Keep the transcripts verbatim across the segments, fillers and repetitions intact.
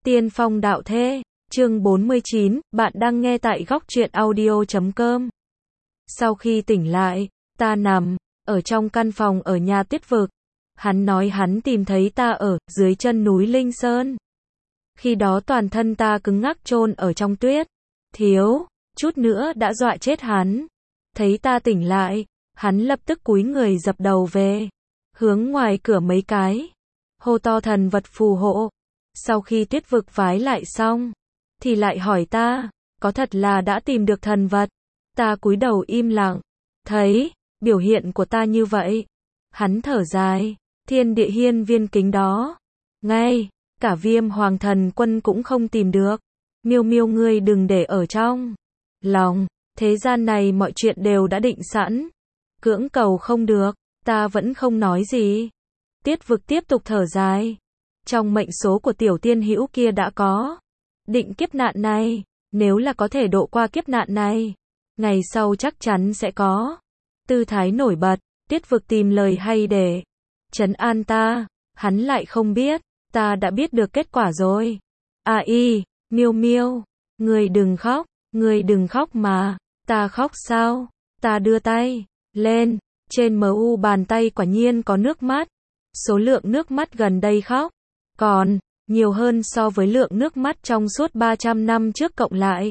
Tiên phong đạo thê, chương bốn mươi chín, bạn đang nghe tại góc truyện audio chấm com. Sau khi tỉnh lại, ta nằm ở trong căn phòng ở nhà Tuyết Vực. Hắn nói hắn tìm thấy ta ở dưới chân núi Linh Sơn. Khi đó toàn thân ta cứng ngắc chôn ở trong tuyết. Thiếu chút nữa đã dọa chết hắn. Thấy ta tỉnh lại, hắn lập tức cúi người dập đầu về, hướng ngoài cửa mấy cái, hô to thần vật phù hộ. Sau khi Tuyết Vực vái lại xong, thì lại hỏi ta, có thật là đã tìm được thần vật? Ta cúi đầu im lặng. Thấy biểu hiện của ta như vậy, hắn thở dài, thiên địa hiên viên kính đó, ngay cả Viêm Hoàng Thần Quân cũng không tìm được. Miêu Miêu ngươi đừng để ở trong lòng, thế gian này mọi chuyện đều đã định sẵn, cưỡng cầu không được. Ta vẫn không nói gì. Tuyết Vực tiếp tục thở dài. Trong mệnh số của tiểu tiên hữu kia đã có định kiếp nạn này, nếu là có thể độ qua kiếp nạn này, ngày sau chắc chắn sẽ có tư thái nổi bật. Tuyết Vực tìm lời hay để trấn an ta, hắn lại không biết, ta đã biết được kết quả rồi. À y, Miêu Miêu, ngươi đừng khóc, ngươi đừng khóc mà. Ta khóc sao? Ta đưa tay lên, trên em u bàn tay quả nhiên có nước mắt. Số lượng nước mắt gần đây khóc còn nhiều hơn so với lượng nước mắt trong suốt ba trăm năm trước cộng lại.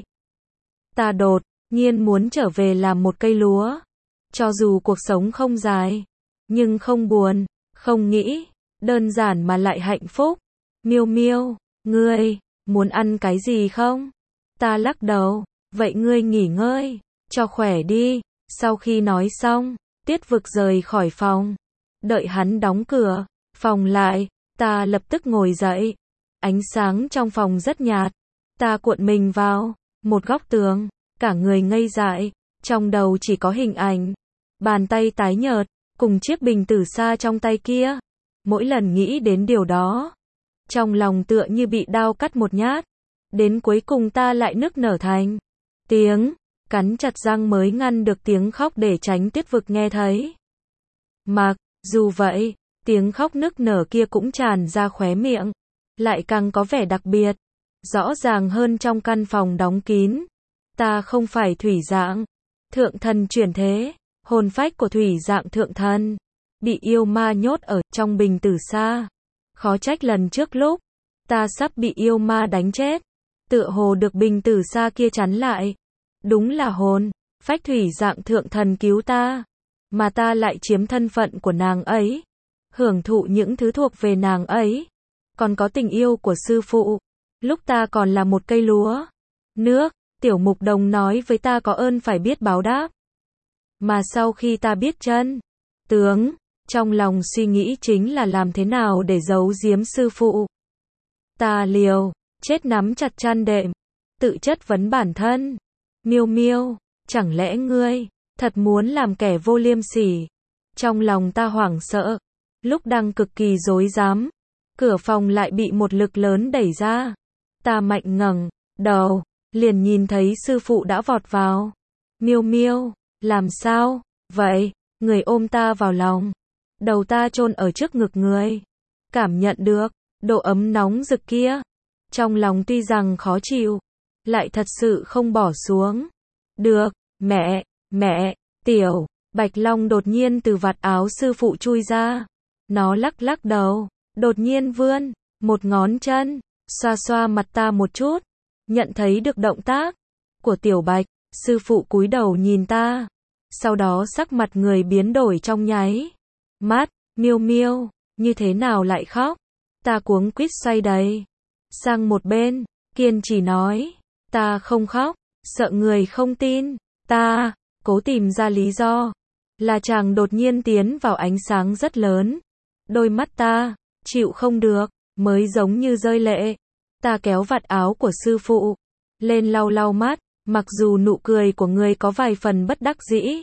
Ta đột nhiên muốn trở về làm một cây lúa. Cho dù cuộc sống không dài, nhưng không buồn, không nghĩ, đơn giản mà lại hạnh phúc. Miêu Miêu, ngươi muốn ăn cái gì không? Ta lắc đầu, vậy ngươi nghỉ ngơi cho khỏe đi. Sau khi nói xong, Tuyết Vực rời khỏi phòng. Đợi hắn đóng cửa phòng lại, ta lập tức ngồi dậy. Ánh sáng trong phòng rất nhạt. Ta cuộn mình vào một góc tường, cả người ngây dại, trong đầu chỉ có hình ảnh bàn tay tái nhợt cùng chiếc bình tử sa trong tay kia. Mỗi lần nghĩ đến điều đó, trong lòng tựa như bị đao cắt một nhát. Đến cuối cùng ta lại nức nở thành tiếng, cắn chặt răng mới ngăn được tiếng khóc để tránh Tuyết Vực nghe thấy. Mặc dù vậy, tiếng khóc nức nở kia cũng tràn ra khóe miệng, lại càng có vẻ đặc biệt, rõ ràng hơn trong căn phòng đóng kín. Ta không phải thủy dạng thượng thần chuyển thế, hồn phách của thủy dạng thượng thần bị yêu ma nhốt ở trong bình tử sa. Khó trách lần trước lúc ta sắp bị yêu ma đánh chết, tựa hồ được bình tử sa kia chắn lại. Đúng là hồn phách thủy dạng thượng thần cứu ta, mà ta lại chiếm thân phận của nàng ấy, hưởng thụ những thứ thuộc về nàng ấy, còn có tình yêu của sư phụ. Lúc ta còn là một cây lúa nước, Tiểu Mục Đồng nói với ta có ơn phải biết báo đáp. Mà sau khi ta biết chân tướng, trong lòng suy nghĩ chính là làm thế nào để giấu giếm sư phụ. Ta liều chết nắm chặt chăn đệm, tự chất vấn bản thân. Miêu Miêu, chẳng lẽ ngươi thật muốn làm kẻ vô liêm sỉ? Trong lòng ta hoảng sợ. Lúc đang cực kỳ rối rắm, cửa phòng lại bị một lực lớn đẩy ra. Ta mạnh ngẩng đầu, liền nhìn thấy sư phụ đã vọt vào. Miêu Miêu, làm sao vậy? Người ôm ta vào lòng, đầu ta chôn ở trước ngực người, cảm nhận được độ ấm nóng rực kia. Trong lòng tuy rằng khó chịu, lại thật sự không bỏ xuống được. Mẹ, mẹ, Tiểu Bạch Long đột nhiên từ vạt áo sư phụ chui ra. Nó lắc lắc đầu, đột nhiên vươn một ngón chân, xoa xoa mặt ta một chút. Nhận thấy được động tác của Tiểu Bạch, sư phụ cúi đầu nhìn ta. Sau đó sắc mặt người biến đổi trong nháy mắt. Miêu Miêu, như thế nào lại khóc? Ta cuống quýt xoay đầy sang một bên, kiên trì nói, ta không khóc, sợ người không tin. Ta cố tìm ra lý do, là chàng đột nhiên tiến vào ánh sáng rất lớn. Đôi mắt ta chịu không được, mới giống như rơi lệ. Ta kéo vạt áo của sư phụ lên lau lau mắt, mặc dù nụ cười của người có vài phần bất đắc dĩ,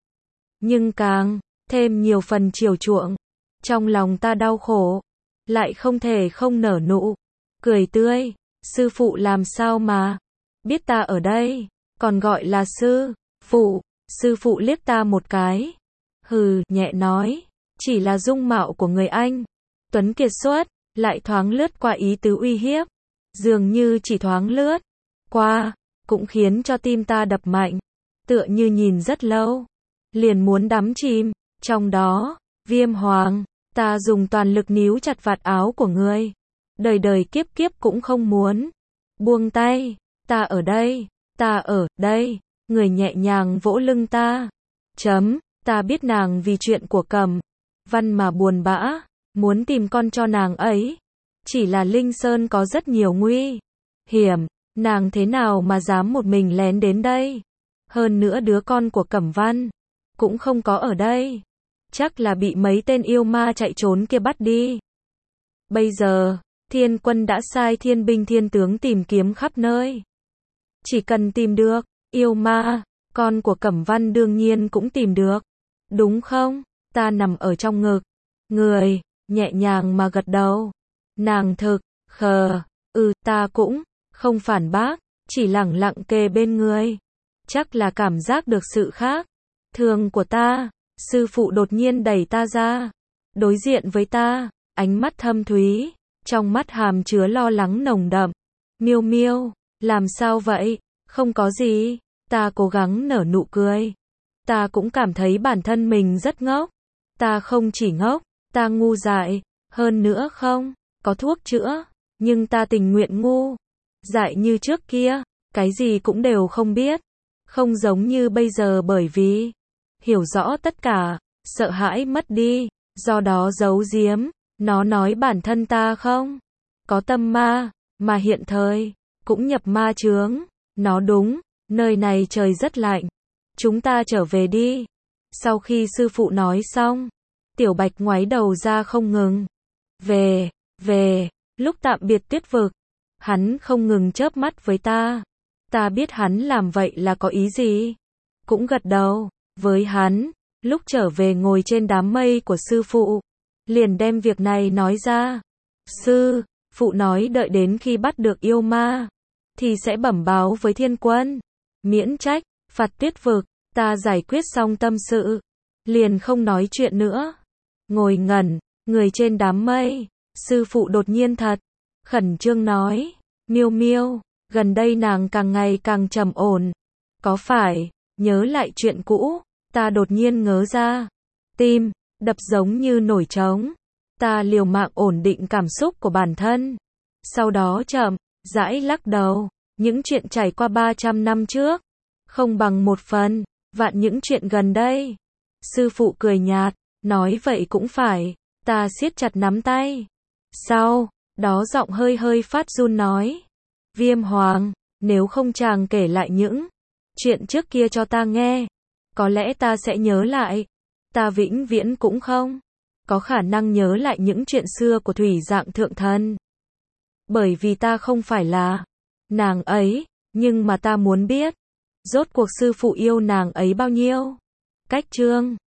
nhưng càng thêm nhiều phần chiều chuộng. Trong lòng ta đau khổ, lại không thể không nở nụ cười tươi. Sư phụ làm sao mà biết ta ở đây, còn gọi là sư phụ? Sư phụ liếc ta một cái, hừ, nhẹ nói, chỉ là dung mạo của người anh tuấn kiệt xuất, lại thoáng lướt qua ý tứ uy hiếp. dường như chỉ thoáng lướt qua, cũng khiến cho tim ta đập mạnh, tựa như nhìn rất lâu, liền muốn đắm chìm trong đó. Viêm Hoàng, ta dùng toàn lực níu chặt vạt áo của ngươi, đời đời kiếp kiếp cũng không muốn buông tay. Ta ở đây, ta ở đây. Người nhẹ nhàng vỗ lưng ta. Chấm, ta biết nàng vì chuyện của Cẩm Văn mà buồn bã, muốn tìm con cho nàng ấy. Chỉ là Linh Sơn có rất nhiều nguy hiểm, nàng thế nào mà dám một mình lén đến đây? Hơn nữa đứa con của Cẩm Văn cũng không có ở đây, chắc là bị mấy tên yêu ma chạy trốn kia bắt đi. Bây giờ, Thiên Quân đã sai thiên binh thiên tướng tìm kiếm khắp nơi. Chỉ cần tìm được yêu ma, con của Cẩm Văn đương nhiên cũng tìm được. Đúng không? Ta nằm ở trong ngực người, nhẹ nhàng mà gật đầu. Nàng thực khờ, ừ, ta cũng không phản bác, chỉ lẳng lặng kề bên người. Chắc là cảm giác được sự khác thường của ta. Sư phụ đột nhiên đẩy ta ra, đối diện với ta, ánh mắt thâm thúy, trong mắt hàm chứa lo lắng nồng đậm. Miêu Miêu, làm sao vậy? Không có gì. Ta cố gắng nở nụ cười. Ta cũng cảm thấy bản thân mình rất ngốc. Ta không chỉ ngốc, ta ngu dại, hơn nữa không có thuốc chữa, nhưng ta tình nguyện ngu dại như trước kia, cái gì cũng đều không biết, không giống như bây giờ bởi vì hiểu rõ tất cả, sợ hãi mất đi, do đó giấu giếm. Nó nói bản thân ta không có tâm ma, mà hiện thời cũng nhập ma chướng. Nó đúng, nơi này trời rất lạnh, chúng ta trở về đi. Sau khi sư phụ nói xong, Tiểu Bạch ngoáy đầu ra không ngừng. Về, về, lúc tạm biệt Tuyết Vực, hắn không ngừng chớp mắt với ta. Ta biết hắn làm vậy là có ý gì, cũng gật đầu với hắn. Lúc trở về ngồi trên đám mây của sư phụ, liền đem việc này nói ra. Sư phụ nói đợi đến khi bắt được yêu ma, thì sẽ bẩm báo với Thiên Quân, miễn trách phạt Tuyết Vực. Ta giải quyết xong tâm sự, liền không nói chuyện nữa. Ngồi ngẩn người trên đám mây, sư phụ đột nhiên thật khẩn trương nói, Miêu Miêu, gần đây nàng càng ngày càng trầm ổn, có phải nhớ lại chuyện cũ? Ta đột nhiên ngớ ra, tim đập giống như nổi trống. Ta liều mạng ổn định cảm xúc của bản thân, sau đó chậm rãi lắc đầu. Những chuyện trải qua ba trăm năm trước không bằng một phần vạn những chuyện gần đây. Sư phụ cười nhạt, nói vậy cũng phải. Ta siết chặt nắm tay. Sau đó giọng hơi hơi phát run nói, Viêm Hoàng, nếu không chàng kể lại những chuyện trước kia cho ta nghe, có lẽ ta sẽ nhớ lại. Ta vĩnh viễn cũng không có khả năng nhớ lại những chuyện xưa của Thủy Dạng Thượng Thần, bởi vì ta không phải là nàng ấy, nhưng mà ta muốn biết, rốt cuộc sư phụ yêu nàng ấy bao nhiêu. Cách chương